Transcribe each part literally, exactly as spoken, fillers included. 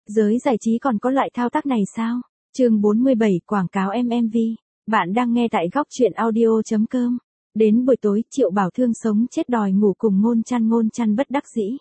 Giới giải trí còn có loại thao tác này sao? Chương bốn mươi bảy quảng cáo em em vê. Bạn đang nghe tại góc truyện audio.com. Đến buổi tối, Triệu Bảo Thương sống chết đòi ngủ cùng Ngôn Chăn. Ngôn Chăn bất đắc dĩ.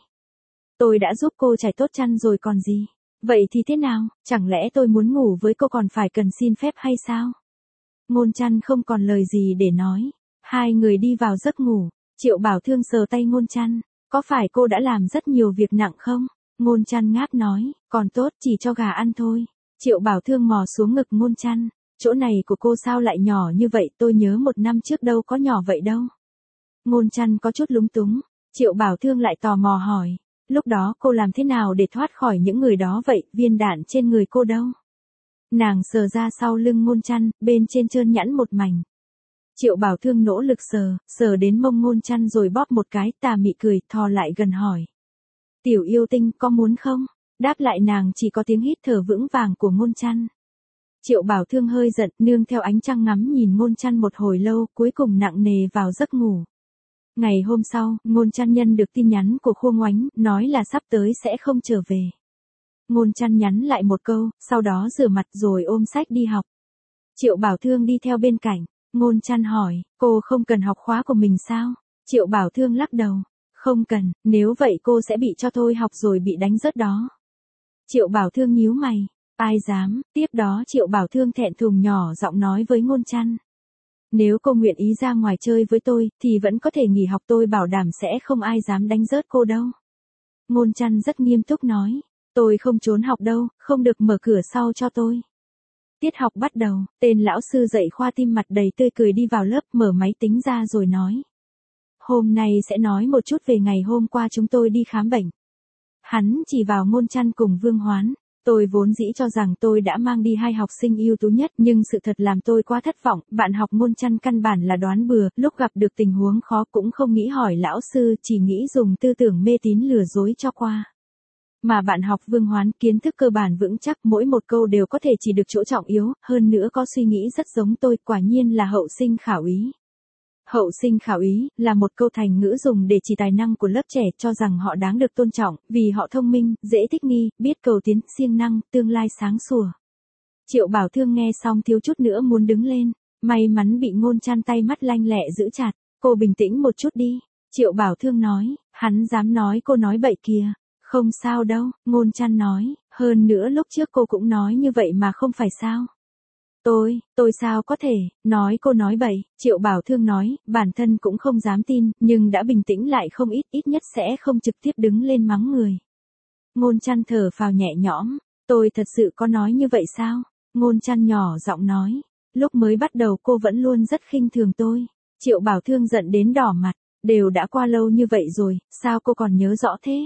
Tôi đã giúp cô trải tốt chăn rồi còn gì. Vậy thì thế nào, chẳng lẽ tôi muốn ngủ với cô còn phải cần xin phép hay sao? Ngôn Chăn không còn lời gì để nói. Hai người đi vào giấc ngủ. Triệu Bảo Thương sờ tay Ngôn Chăn. Có phải cô đã làm rất nhiều việc nặng không? Ngôn Chăn ngáp nói, còn tốt, chỉ cho gà ăn thôi. Triệu Bảo Thương mò xuống ngực Ngôn Chăn. Chỗ này của cô sao lại nhỏ như vậy, tôi nhớ một năm trước đâu có nhỏ vậy đâu. Ngôn Chăn có chút lúng túng. Triệu Bảo Thương lại tò mò hỏi, lúc đó cô làm thế nào để thoát khỏi những người đó vậy, viên đạn trên người cô đâu? Nàng sờ ra sau lưng Ngôn Chăn, bên trên trơn nhẵn một mảnh. Triệu Bảo Thương nỗ lực sờ, sờ đến mông Ngôn Chăn rồi bóp một cái, tà mị cười, thò lại gần hỏi. Tiểu yêu tinh, có muốn không? Đáp lại nàng chỉ có tiếng hít thở vững vàng của Ngôn Chăn. Triệu Bảo Thương hơi giận, nương theo ánh trăng ngắm nhìn Ngôn Chăn một hồi lâu, cuối cùng nặng nề vào giấc ngủ. Ngày hôm sau, Ngôn Chăn nhận được tin nhắn của Khua Ngoánh, nói là sắp tới sẽ không trở về. Ngôn Chăn nhắn lại một câu, sau đó rửa mặt rồi ôm sách đi học. Triệu Bảo Thương đi theo bên cạnh. Ngôn Chăn hỏi, cô không cần học khóa của mình sao? Triệu Bảo Thương lắc đầu. Không cần, nếu vậy cô sẽ bị cho thôi học rồi bị đánh rớt đó. Triệu Bảo Thương nhíu mày. Ai dám, tiếp đó Triệu Bảo Thương thẹn thùng nhỏ giọng nói với Ngôn Chăn. Nếu cô nguyện ý ra ngoài chơi với tôi, thì vẫn có thể nghỉ học, tôi bảo đảm sẽ không ai dám đánh rớt cô đâu. Ngôn Chăn rất nghiêm túc nói. Tôi không trốn học đâu, không được mở cửa sau cho tôi. Tiết học bắt đầu, tên lão sư dạy khoa tim mặt đầy tươi cười đi vào lớp, mở máy tính ra rồi nói. Hôm nay sẽ nói một chút về ngày hôm qua chúng tôi đi khám bệnh. Hắn chỉ vào Ngôn Chăn cùng Vương Hoán. Tôi vốn dĩ cho rằng tôi đã mang đi hai học sinh ưu tú nhất, nhưng sự thật làm tôi quá thất vọng. Bạn học Ngôn Chăn căn bản là đoán bừa, lúc gặp được tình huống khó cũng không nghĩ hỏi lão sư, chỉ nghĩ dùng tư tưởng mê tín lừa dối cho qua. Mà bạn học Vương Hoán kiến thức cơ bản vững chắc, mỗi một câu đều có thể chỉ được chỗ trọng yếu, hơn nữa có suy nghĩ rất giống tôi, quả nhiên là hậu sinh khảo ý. Hậu sinh khảo ý là một câu thành ngữ dùng để chỉ tài năng của lớp trẻ, cho rằng họ đáng được tôn trọng, vì họ thông minh, dễ thích nghi, biết cầu tiến, siêng năng, tương lai sáng sủa. Triệu Bảo Thương nghe xong thiếu chút nữa muốn đứng lên, may mắn bị Ngôn Chăn tay mắt lanh lẹ giữ chặt. Cô bình tĩnh một chút đi. Triệu Bảo Thương nói, hắn dám nói cô nói bậy kìa. Không sao đâu, Ngôn Chăn nói, hơn nữa lúc trước cô cũng nói như vậy mà không phải sao. Tôi, tôi sao có thể, nói cô nói bậy, Triệu Bảo Thương nói, bản thân cũng không dám tin, nhưng đã bình tĩnh lại không ít, ít nhất sẽ không trực tiếp đứng lên mắng người. Ngôn Chăn thở phào nhẹ nhõm, tôi thật sự có nói như vậy sao? Ngôn Chăn nhỏ giọng nói, lúc mới bắt đầu cô vẫn luôn rất khinh thường tôi. Triệu Bảo Thương giận đến đỏ mặt, đều đã qua lâu như vậy rồi, sao cô còn nhớ rõ thế?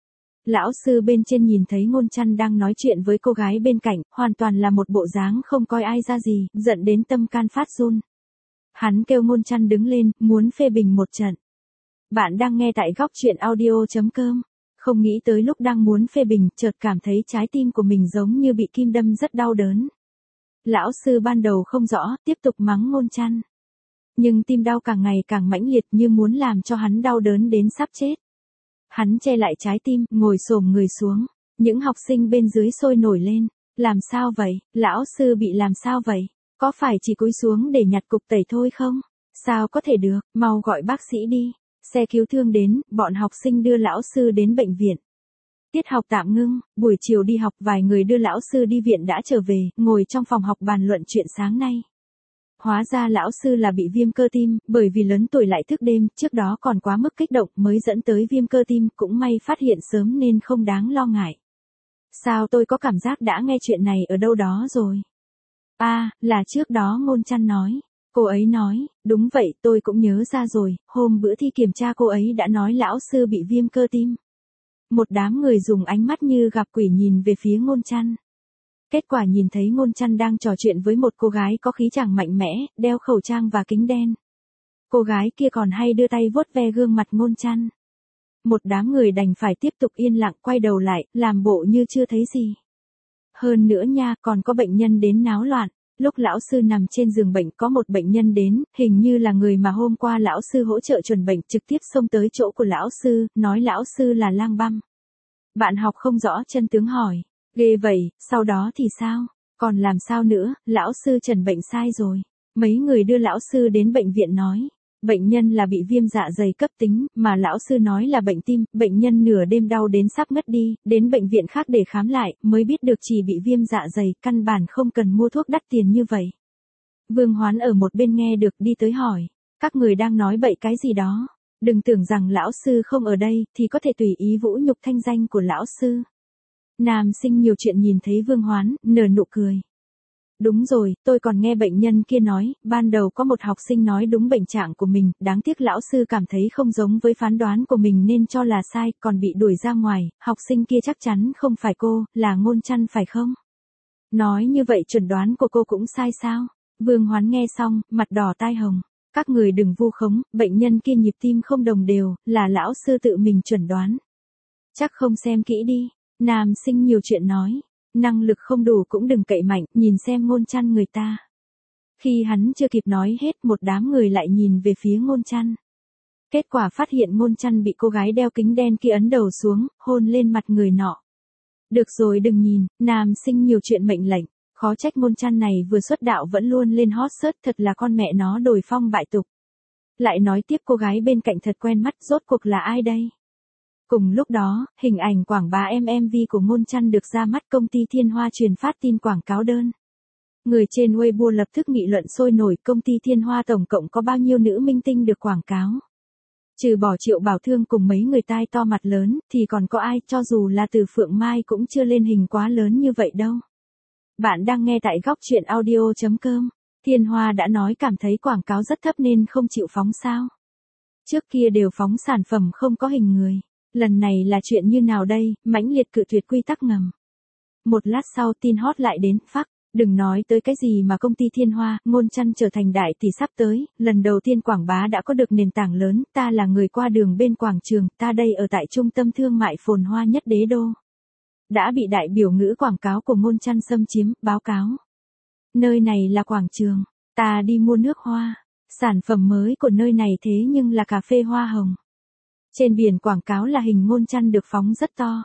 Lão sư bên trên nhìn thấy Ngôn Chăn đang nói chuyện với cô gái bên cạnh, hoàn toàn là một bộ dáng không coi ai ra gì, giận đến tâm can phát run. Hắn kêu Ngôn Chăn đứng lên, muốn phê bình một trận. Bạn đang nghe tại góc truyện audio.com. Không nghĩ tới lúc đang muốn phê bình, chợt cảm thấy trái tim của mình giống như bị kim đâm rất đau đớn. Lão sư ban đầu không rõ, tiếp tục mắng Ngôn Chăn. Nhưng tim đau càng ngày càng mãnh liệt, như muốn làm cho hắn đau đớn đến sắp chết. Hắn che lại trái tim, ngồi xổm người xuống. Những học sinh bên dưới sôi nổi lên. Làm sao vậy? Lão sư bị làm sao vậy? Có phải chỉ cúi xuống để nhặt cục tẩy thôi không? Sao có thể được, mau gọi bác sĩ đi. Xe cứu thương đến, bọn học sinh đưa lão sư đến bệnh viện. Tiết học tạm ngưng, buổi chiều đi học, vài người đưa lão sư đi viện đã trở về, ngồi trong phòng học bàn luận chuyện sáng nay. Hóa ra lão sư là bị viêm cơ tim, bởi vì lớn tuổi lại thức đêm, trước đó còn quá mức kích động mới dẫn tới viêm cơ tim, cũng may phát hiện sớm nên không đáng lo ngại. Sao tôi có cảm giác đã nghe chuyện này ở đâu đó rồi? À, là trước đó Ngôn Chăn nói. Cô ấy nói, đúng vậy, tôi cũng nhớ ra rồi, hôm bữa thi kiểm tra cô ấy đã nói lão sư bị viêm cơ tim. Một đám người dùng ánh mắt như gặp quỷ nhìn về phía Ngôn Chăn. Kết quả nhìn thấy Ngôn Chăn đang trò chuyện với một cô gái có khí chàng mạnh mẽ, đeo khẩu trang và kính đen. Cô gái kia còn hay đưa tay vuốt ve gương mặt Ngôn Chăn. Một đám người đành phải tiếp tục yên lặng, quay đầu lại, làm bộ như chưa thấy gì. Hơn nữa nha, còn có bệnh nhân đến náo loạn. Lúc lão sư nằm trên giường bệnh có một bệnh nhân đến, hình như là người mà hôm qua lão sư hỗ trợ chuẩn bệnh, trực tiếp xông tới chỗ của lão sư, nói lão sư là lang băm. Bạn học không rõ chân tướng hỏi, Ghê vậy, sau đó thì sao? Còn làm sao nữa, lão sư trần bệnh sai rồi. Mấy người đưa lão sư đến bệnh viện nói. Bệnh nhân là bị viêm dạ dày cấp tính, mà lão sư nói là bệnh tim, bệnh nhân nửa đêm đau đến sắp ngất đi, đến bệnh viện khác để khám lại, mới biết được chỉ bị viêm dạ dày, căn bản không cần mua thuốc đắt tiền như vậy. Vương Hoán ở một bên nghe được đi tới hỏi, các người đang nói bậy cái gì đó, đừng tưởng rằng lão sư không ở đây, thì có thể tùy ý vũ nhục thanh danh của lão sư. Nam Sinh nhiều chuyện nhìn thấy Vương Hoán, nở nụ cười. Đúng rồi, tôi còn nghe bệnh nhân kia nói, ban đầu có một học sinh nói đúng bệnh trạng của mình, đáng tiếc lão sư cảm thấy không giống với phán đoán của mình nên cho là sai, còn bị đuổi ra ngoài, học sinh kia chắc chắn không phải cô, là Ngôn Chăn phải không? Nói như vậy chuẩn đoán của cô cũng sai sao? Vương Hoán nghe xong, mặt đỏ tai hồng. Các người đừng vu khống, bệnh nhân kia nhịp tim không đồng đều, là lão sư tự mình chuẩn đoán. Chắc không xem kỹ đi. Nam Sinh nhiều chuyện nói. Năng lực không đủ cũng đừng cậy mạnh, nhìn xem Ngôn Chăn người ta. Khi hắn chưa kịp nói hết, một đám người lại nhìn về phía Ngôn Chăn. Kết quả phát hiện Ngôn Chăn bị cô gái đeo kính đen kia ấn đầu xuống, hôn lên mặt người nọ. Được rồi đừng nhìn, Nam Sinh nhiều chuyện mệnh lệnh. Khó trách Ngôn Chăn này vừa xuất đạo vẫn luôn lên hot search, thật là con mẹ nó đồi phong bại tục. Lại nói tiếp cô gái bên cạnh thật quen mắt, rốt cuộc là ai đây? Cùng lúc đó, hình ảnh quảng bá em em vê của Ngôn Chăn được ra mắt, công ty Thiên Hoa truyền phát tin quảng cáo đơn. Người trên Weibo lập tức nghị luận sôi nổi, công ty Thiên Hoa tổng cộng có bao nhiêu nữ minh tinh được quảng cáo. Trừ bỏ Triệu Bảo Thương cùng mấy người tai to mặt lớn, thì còn có ai, cho dù là Từ Phượng Mai cũng chưa lên hình quá lớn như vậy đâu. Bạn đang nghe tại góc truyện audio chấm com. Thiên Hoa đã nói cảm thấy quảng cáo rất thấp nên không chịu phóng sao. Trước kia đều phóng sản phẩm không có hình người. Lần này là chuyện như nào đây, mãnh liệt cự tuyệt quy tắc ngầm. Một lát sau tin hot lại đến, phắc, đừng nói tới cái gì mà công ty Thiên Hoa, Ngôn Chăn trở thành đại tỷ sắp tới, lần đầu tiên quảng bá đã có được nền tảng lớn, ta là người qua đường bên quảng trường, ta đây ở tại trung tâm thương mại phồn hoa nhất đế đô. Đã bị đại biểu ngữ quảng cáo của Ngôn Chăn xâm chiếm, báo cáo. Nơi này là quảng trường, ta đi mua nước hoa, sản phẩm mới của nơi này thế nhưng là cà phê hoa hồng. Trên biển quảng cáo là hình Ngôn Chăn được phóng rất to.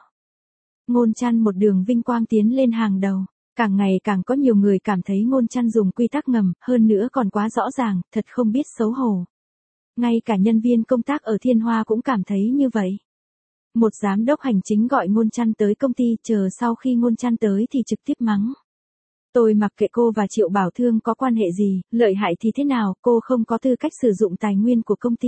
Ngôn Chăn một đường vinh quang tiến lên hàng đầu, càng ngày càng có nhiều người cảm thấy Ngôn Chăn dùng quy tắc ngầm, hơn nữa còn quá rõ ràng, thật không biết xấu hổ. Ngay cả nhân viên công tác ở Thiên Hoa cũng cảm thấy như vậy. Một giám đốc hành chính gọi Ngôn Chăn tới công ty, chờ sau khi Ngôn Chăn tới thì trực tiếp mắng. Tôi mặc kệ cô và Triệu Bảo Thương có quan hệ gì, lợi hại thì thế nào, cô không có tư cách sử dụng tài nguyên của công ty.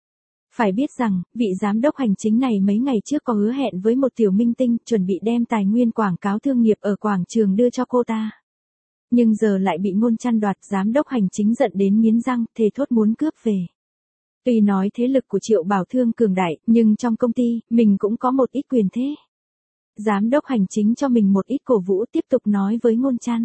Phải biết rằng, vị giám đốc hành chính này mấy ngày trước có hứa hẹn với một tiểu minh tinh, chuẩn bị đem tài nguyên quảng cáo thương nghiệp ở quảng trường đưa cho cô ta. Nhưng giờ lại bị Ngôn Chăn đoạt, giám đốc hành chính giận đến nghiến răng, thề thốt muốn cướp về. Tuy nói thế lực của Triệu Bảo Thương cường đại, nhưng trong công ty, mình cũng có một ít quyền thế. Giám đốc hành chính cho mình một ít cổ vũ, tiếp tục nói với Ngôn Chăn.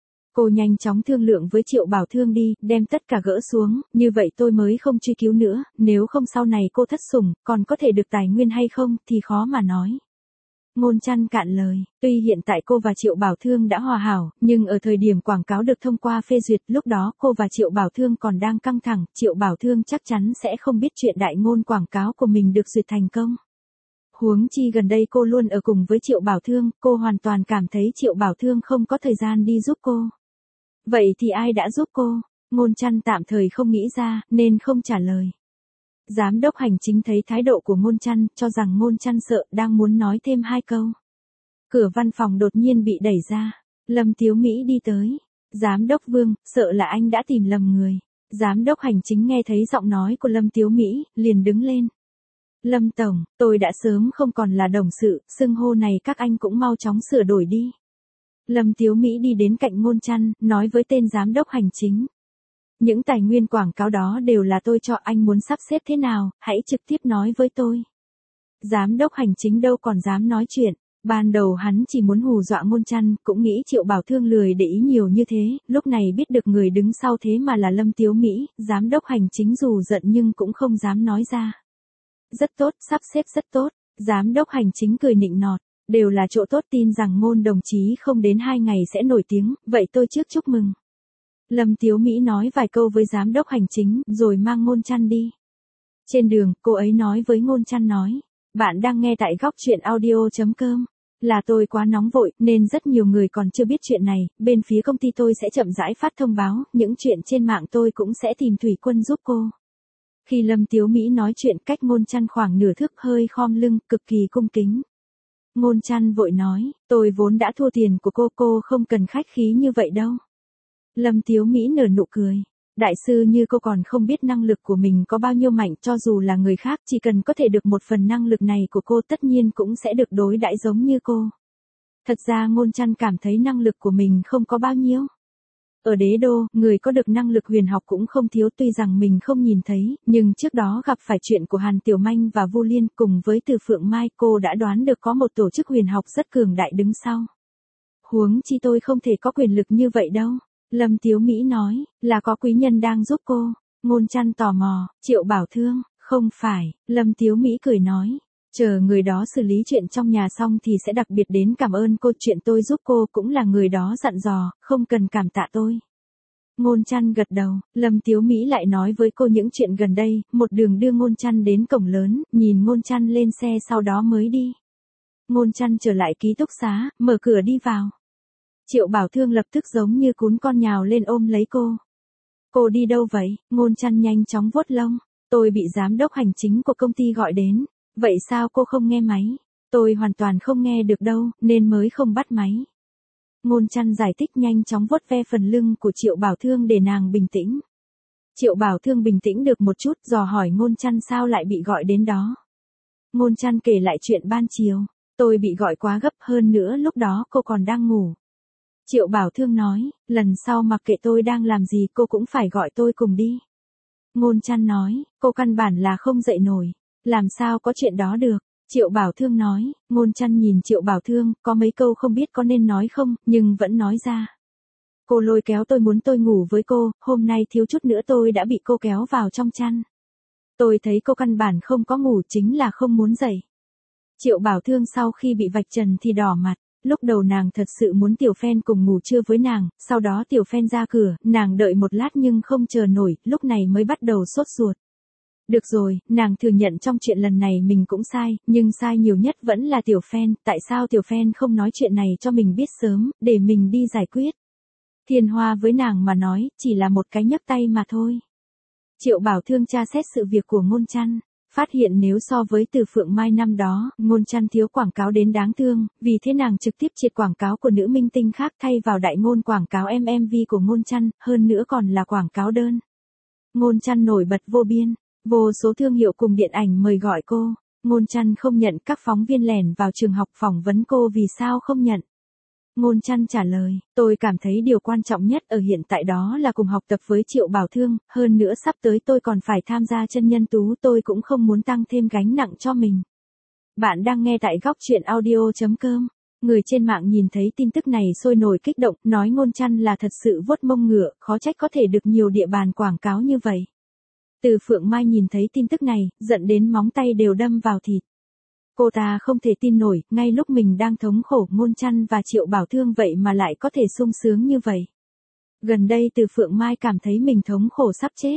Cô nhanh chóng thương lượng với Triệu Bảo Thương đi, đem tất cả gỡ xuống, như vậy tôi mới không truy cứu nữa, nếu không sau này cô thất sủng, còn có thể được tài nguyên hay không, thì khó mà nói. Ngôn Chăn cạn lời, tuy hiện tại cô và Triệu Bảo Thương đã hòa hảo, nhưng ở thời điểm quảng cáo được thông qua phê duyệt, lúc đó cô và Triệu Bảo Thương còn đang căng thẳng, Triệu Bảo Thương chắc chắn sẽ không biết chuyện đại ngôn quảng cáo của mình được duyệt thành công. Huống chi gần đây cô luôn ở cùng với Triệu Bảo Thương, cô hoàn toàn cảm thấy Triệu Bảo Thương không có thời gian đi giúp cô. Vậy thì ai đã giúp cô? Ngôn Chăn tạm thời không nghĩ ra, nên không trả lời. Giám đốc hành chính thấy thái độ của Ngôn Chăn, cho rằng Ngôn Chăn sợ, đang muốn nói thêm hai câu. Cửa văn phòng đột nhiên bị đẩy ra. Lâm Tiếu Mỹ đi tới. Giám đốc Vương, sợ là anh đã tìm lầm người. Giám đốc hành chính nghe thấy giọng nói của Lâm Tiếu Mỹ, liền đứng lên. Lâm Tổng, tôi đã sớm không còn là đồng sự, xưng hô này các anh cũng mau chóng sửa đổi đi. Lâm Tiếu Mỹ đi đến cạnh Ngôn Chăn, nói với tên giám đốc hành chính. Những tài nguyên quảng cáo đó đều là tôi cho, anh muốn sắp xếp thế nào, hãy trực tiếp nói với tôi. Giám đốc hành chính đâu còn dám nói chuyện, ban đầu hắn chỉ muốn hù dọa Ngôn Chăn, cũng nghĩ Triệu Bảo Thương lười để ý nhiều như thế, lúc này biết được người đứng sau thế mà là Lâm Tiếu Mỹ, giám đốc hành chính dù giận nhưng cũng không dám nói ra. Rất tốt, sắp xếp rất tốt, giám đốc hành chính cười nịnh nọt. Đều là chỗ tốt, tin rằng Ngôn đồng chí không đến hai ngày sẽ nổi tiếng, vậy tôi trước chúc mừng. Lâm Tiếu Mỹ nói vài câu với giám đốc hành chính, rồi mang Ngôn Chăn đi. Trên đường, cô ấy nói với Ngôn Chăn nói, bạn đang nghe tại góc truyện audio chấm com. Là tôi quá nóng vội, nên rất nhiều người còn chưa biết chuyện này, bên phía công ty tôi sẽ chậm rãi phát thông báo, những chuyện trên mạng tôi cũng sẽ tìm Thủy Quân giúp cô. Khi Lâm Tiếu Mỹ nói chuyện cách Ngôn Chăn khoảng nửa thước hơi khom lưng, cực kỳ cung kính. Ngôn Chăn vội nói, tôi vốn đã thua tiền của cô, cô không cần khách khí như vậy đâu. Lâm Tiếu Mỹ nở nụ cười. Đại sư như cô còn không biết năng lực của mình có bao nhiêu mạnh, cho dù là người khác chỉ cần có thể được một phần năng lực này của cô tất nhiên cũng sẽ được đối đãi giống như cô. Thật ra Ngôn Chăn cảm thấy năng lực của mình không có bao nhiêu. Ở đế đô, người có được năng lực huyền học cũng không thiếu, tuy rằng mình không nhìn thấy, nhưng trước đó gặp phải chuyện của Hàn Tiểu Manh và Vu Liên cùng với Từ Phượng Mai, cô đã đoán được có một tổ chức huyền học rất cường đại đứng sau. Huống chi tôi không thể có quyền lực như vậy đâu. Lâm Tiếu Mỹ nói, là có quý nhân đang giúp cô. Ngôn Chăn tò mò, Triệu Bảo Thương, không phải. Lâm Tiếu Mỹ cười nói, chờ người đó xử lý chuyện trong nhà xong thì sẽ đặc biệt đến cảm ơn cô, chuyện tôi giúp cô cũng là người đó dặn dò, không cần cảm tạ tôi. Ngôn Chăn gật đầu, Lâm Tiếu Mỹ lại nói với cô những chuyện gần đây, một đường đưa Ngôn Chăn đến cổng lớn, nhìn Ngôn Chăn lên xe sau đó mới đi. Ngôn Chăn trở lại ký túc xá, mở cửa đi vào. Triệu Bảo Thương lập tức giống như cún con nhào lên ôm lấy cô. Cô đi đâu vậy? Ngôn Chăn nhanh chóng vuốt lông. Tôi bị giám đốc hành chính của công ty gọi đến. Vậy sao cô không nghe máy? Tôi hoàn toàn không nghe được đâu, nên mới không bắt máy. Ngôn Chăn giải thích nhanh chóng vuốt ve phần lưng của Triệu Bảo Thương để nàng bình tĩnh. Triệu Bảo Thương bình tĩnh được một chút, dò hỏi Ngôn Chăn sao lại bị gọi đến đó. Ngôn Chăn kể lại chuyện ban chiều. Tôi bị gọi quá gấp, hơn nữa lúc đó cô còn đang ngủ. Triệu Bảo Thương nói, lần sau mặc kệ tôi đang làm gì cô cũng phải gọi tôi cùng đi. Ngôn Chăn nói, cô căn bản là không dậy nổi. Làm sao có chuyện đó được? Triệu Bảo Thương nói, Ngôn Chăn nhìn Triệu Bảo Thương, có mấy câu không biết có nên nói không, nhưng vẫn nói ra. Cô lôi kéo tôi muốn tôi ngủ với cô, hôm nay thiếu chút nữa tôi đã bị cô kéo vào trong chăn. Tôi thấy cô căn bản không có ngủ, chính là không muốn dậy. Triệu Bảo Thương sau khi bị vạch trần thì đỏ mặt. Lúc đầu nàng thật sự muốn Tiểu Phen cùng ngủ trưa với nàng, sau đó Tiểu Phen ra cửa, nàng đợi một lát nhưng không chờ nổi, lúc này mới bắt đầu sốt ruột. Được rồi, nàng thừa nhận trong chuyện lần này mình cũng sai, nhưng sai nhiều nhất vẫn là Tiểu Phen, tại sao Tiểu Phen không nói chuyện này cho mình biết sớm, để mình đi giải quyết. Thiên Hoa với nàng mà nói, chỉ là một cái nhấc tay mà thôi. Triệu Bảo Thương tra xét sự việc của Ngôn Chăn. Phát hiện nếu so với Từ Phượng Mai năm đó, Ngôn Chăn thiếu quảng cáo đến đáng thương, vì thế nàng trực tiếp triệt quảng cáo của nữ minh tinh khác thay vào đại ngôn quảng cáo em em vê của Ngôn Chăn, hơn nữa còn là quảng cáo đơn. Ngôn Chăn nổi bật vô biên, vô số thương hiệu cùng điện ảnh mời gọi cô. Ngôn Chăn không nhận, các phóng viên lẻn vào trường học phỏng vấn cô vì sao không nhận. Ngôn Chăn trả lời, tôi cảm thấy điều quan trọng nhất ở hiện tại đó là cùng học tập với Triệu Bảo Thương, hơn nữa sắp tới tôi còn phải tham gia chân nhân tú, tôi cũng không muốn tăng thêm gánh nặng cho mình. Bạn đang nghe tại góc truyện audio chấm com. Người trên mạng nhìn thấy tin tức này sôi nổi kích động, nói Ngôn Chăn là thật sự vuốt mông ngựa, khó trách có thể được nhiều địa bàn quảng cáo như vậy. Từ Phượng Mai nhìn thấy tin tức này, giận đến móng tay đều đâm vào thịt. Cô ta không thể tin nổi, ngay lúc mình đang thống khổ, Ngôn Chăn và Triệu Bảo Thương vậy mà lại có thể sung sướng như vậy. Gần đây Từ Phượng Mai cảm thấy mình thống khổ sắp chết.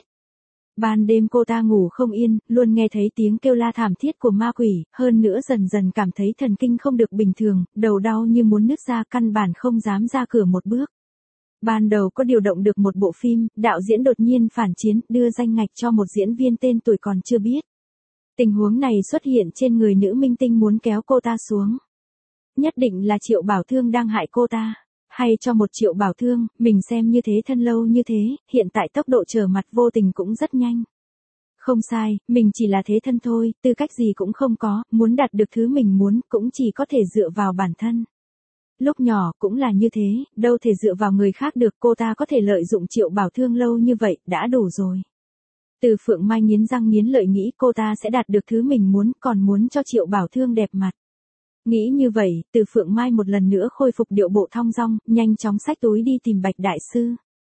Ban đêm cô ta ngủ không yên, luôn nghe thấy tiếng kêu la thảm thiết của ma quỷ, hơn nữa dần dần cảm thấy thần kinh không được bình thường, đầu đau như muốn nứt ra, căn bản không dám ra cửa một bước. Ban đầu có điều động được một bộ phim, đạo diễn đột nhiên phản chiến, đưa danh ngạch cho một diễn viên tên tuổi còn chưa biết. Tình huống này xuất hiện trên người nữ minh tinh muốn kéo cô ta xuống. Nhất định là Triệu Bảo Thương đang hại cô ta. Hay cho một Triệu Bảo Thương, mình xem như thế thân lâu như thế, hiện tại tốc độ trở mặt vô tình cũng rất nhanh. Không sai, mình chỉ là thế thân thôi, tư cách gì cũng không có, muốn đạt được thứ mình muốn cũng chỉ có thể dựa vào bản thân. Lúc nhỏ cũng là như thế, đâu thể dựa vào người khác được, cô ta có thể lợi dụng Triệu Bảo Thương lâu như vậy, đã đủ rồi. Từ Phượng Mai nghiến răng nghiến lợi nghĩ cô ta sẽ đạt được thứ mình muốn, còn muốn cho Triệu Bảo Thương đẹp mặt. Nghĩ như vậy, Từ Phượng Mai một lần nữa khôi phục điệu bộ thong dong, nhanh chóng xách túi đi tìm Bạch Đại Sư.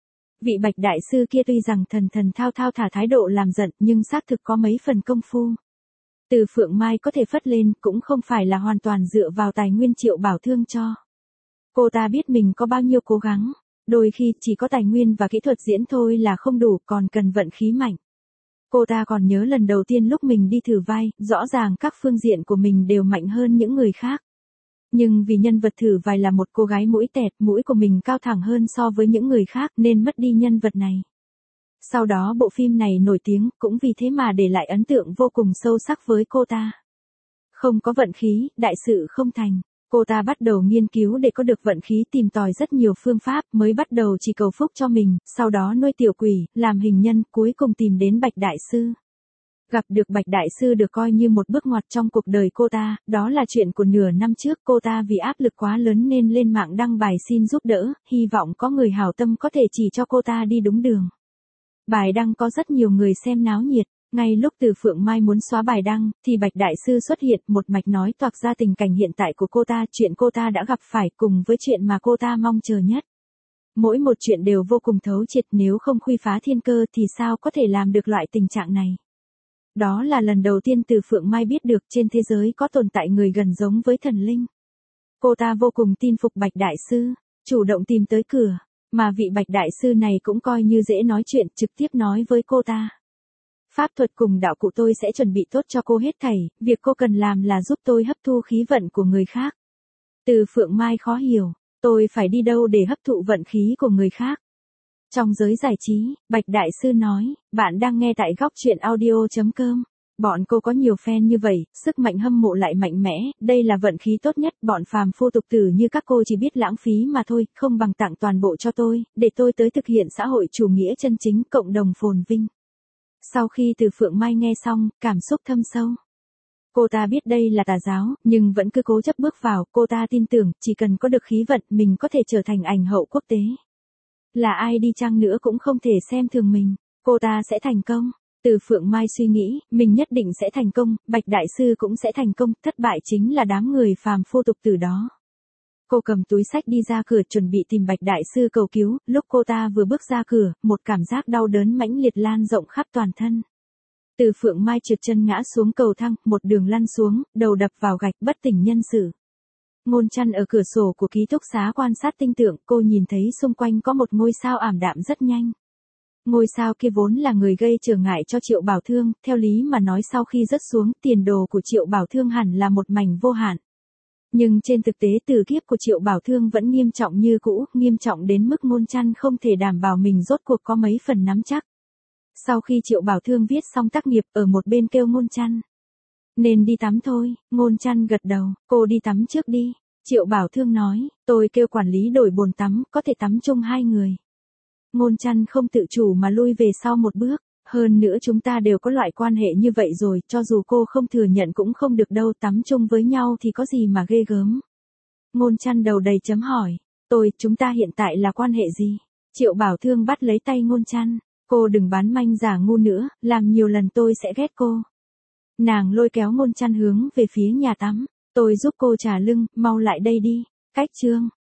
Vị Bạch Đại Sư kia tuy rằng thần thần thao thao thả thái độ làm giận, nhưng xác thực có mấy phần công phu. Từ Phượng Mai có thể phất lên, cũng không phải là hoàn toàn dựa vào tài nguyên Triệu Bảo Thương cho. Cô ta biết mình có bao nhiêu cố gắng, đôi khi chỉ có tài nguyên và kỹ thuật diễn thôi là không đủ, còn cần vận khí mạnh. Cô ta còn nhớ lần đầu tiên lúc mình đi thử vai, rõ ràng các phương diện của mình đều mạnh hơn những người khác. Nhưng vì nhân vật thử vai là một cô gái mũi tẹt, mũi của mình cao thẳng hơn so với những người khác nên mất đi nhân vật này. Sau đó bộ phim này nổi tiếng cũng vì thế mà để lại ấn tượng vô cùng sâu sắc với cô ta. Không có vận khí, đại sự không thành. Cô ta bắt đầu nghiên cứu để có được vận khí, tìm tòi rất nhiều phương pháp, mới bắt đầu chỉ cầu phúc cho mình, sau đó nuôi tiểu quỷ, làm hình nhân, cuối cùng tìm đến Bạch Đại Sư. Gặp được Bạch Đại Sư được coi như một bước ngoặt trong cuộc đời cô ta, đó là chuyện của nửa năm trước. Cô ta vì áp lực quá lớn nên lên mạng đăng bài xin giúp đỡ, hy vọng có người hảo tâm có thể chỉ cho cô ta đi đúng đường. Bài đăng có rất nhiều người xem náo nhiệt. Ngay lúc Từ Phượng Mai muốn xóa bài đăng, thì Bạch Đại Sư xuất hiện, một mạch nói toạc ra tình cảnh hiện tại của cô ta, chuyện cô ta đã gặp phải cùng với chuyện mà cô ta mong chờ nhất. Mỗi một chuyện đều vô cùng thấu triệt, nếu không khuy phá thiên cơ thì sao có thể làm được loại tình trạng này. Đó là lần đầu tiên Từ Phượng Mai biết được trên thế giới có tồn tại người gần giống với thần linh. Cô ta vô cùng tin phục Bạch Đại Sư, chủ động tìm tới cửa, mà vị Bạch Đại Sư này cũng coi như dễ nói chuyện, trực tiếp nói với cô ta. Pháp thuật cùng đạo cụ tôi sẽ chuẩn bị tốt cho cô hết thảy, việc cô cần làm là giúp tôi hấp thu khí vận của người khác. Từ Phượng Mai khó hiểu, tôi phải đi đâu để hấp thụ vận khí của người khác? Trong giới giải trí, Bạch Đại Sư nói, bạn đang nghe tại góc truyện audio chấm com. Bọn cô có nhiều fan như vậy, sức mạnh hâm mộ lại mạnh mẽ, đây là vận khí tốt nhất, bọn phàm phu tục tử như các cô chỉ biết lãng phí mà thôi, không bằng tặng toàn bộ cho tôi, để tôi tới thực hiện xã hội chủ nghĩa chân chính, cộng đồng phồn vinh. Sau khi Từ Phượng Mai nghe xong, cảm xúc thâm sâu. Cô ta biết đây là tà giáo, nhưng vẫn cứ cố chấp bước vào, cô ta tin tưởng, chỉ cần có được khí vận, mình có thể trở thành ảnh hậu quốc tế. Là ai đi chăng nữa cũng không thể xem thường mình, cô ta sẽ thành công. Từ Phượng Mai suy nghĩ, mình nhất định sẽ thành công, Bạch Đại Sư cũng sẽ thành công, thất bại chính là đám người phàm phu tục tử đó. Cô cầm túi sách đi ra cửa chuẩn bị tìm Bạch Đại Sư cầu cứu, lúc cô ta vừa bước ra cửa, một cảm giác đau đớn mãnh liệt lan rộng khắp toàn thân. Từ Phượng Mai trượt chân ngã xuống cầu thang, một đường lăn xuống, đầu đập vào gạch, bất tỉnh nhân sự. Ngôn Chăn ở cửa sổ của ký túc xá quan sát tinh tượng, cô nhìn thấy xung quanh có một ngôi sao ảm đạm rất nhanh. Ngôi sao kia vốn là người gây trở ngại cho Triệu Bảo Thương, theo lý mà nói sau khi rớt xuống, tiền đồ của Triệu Bảo Thương hẳn là một mảnh vô hạn. Nhưng trên thực tế tử kiếp của Triệu Bảo Thương vẫn nghiêm trọng như cũ, nghiêm trọng đến mức Ngôn Chăn không thể đảm bảo mình rốt cuộc có mấy phần nắm chắc. Sau khi Triệu Bảo Thương viết xong tác nghiệp, ở một bên kêu Ngôn Chăn. Nên đi tắm thôi, Ngôn Chăn gật đầu, cô đi tắm trước đi. Triệu Bảo Thương nói, tôi kêu quản lý đổi bồn tắm, có thể tắm chung hai người. Ngôn Chăn không tự chủ mà lui về sau một bước. Hơn nữa chúng ta đều có loại quan hệ như vậy rồi, cho dù cô không thừa nhận cũng không được đâu, tắm chung với nhau thì có gì mà ghê gớm. Ngôn Chăn đầu đầy chấm hỏi, tôi, chúng ta hiện tại là quan hệ gì? Triệu Bảo Thương bắt lấy tay Ngôn Chăn, cô đừng bán manh giả ngu nữa, làm nhiều lần tôi sẽ ghét cô. Nàng lôi kéo Ngôn Chăn hướng về phía nhà tắm, tôi giúp cô trả lưng, mau lại đây đi. Cách chương